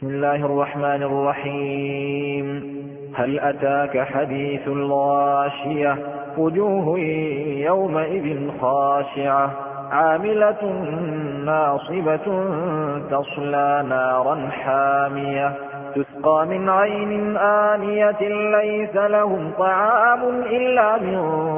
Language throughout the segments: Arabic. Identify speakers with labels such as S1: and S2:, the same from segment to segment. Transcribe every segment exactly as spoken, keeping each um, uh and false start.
S1: بسم الله الرحمن الرحيم. هل أتاك حديث الغاشية وجوه يومئذ خاشعة عاملة ناصبة تصلى نارا حامية تسقى من عين آنية ليس لهم طعام إلا من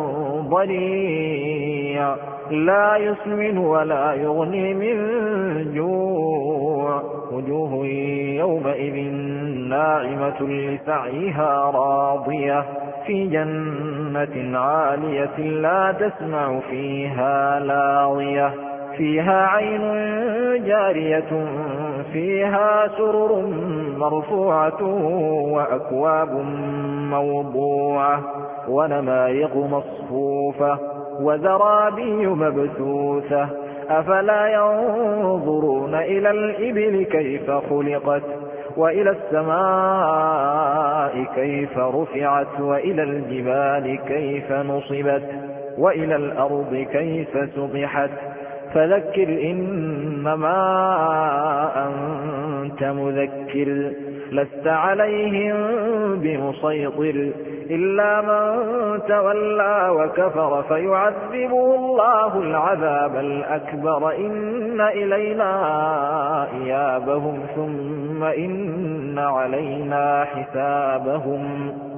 S1: ضريع لا يسمن ولا يغني من جوع وجوه يومئذ ناعمة لسعيها راضية في جنة عالية لا تسمع فيها لاغية فيها عين جارية فيها سرر مرفوعة وأكواب موضوعة ونمارق مصفوفة وزرابي مبثوثة أفلا ينظرون إلى الإبل كيف خلقت وإلى السماء كيف رفعت وإلى الجبال كيف نصبت وإلى الأرض كيف سطحت فذكر إنما أنت مذكر لست عليهم بمسيطر إلا من تولى وكفر فيعذبه الله العذاب الأكبر إن إلينا إيابهم ثم إن علينا حسابهم.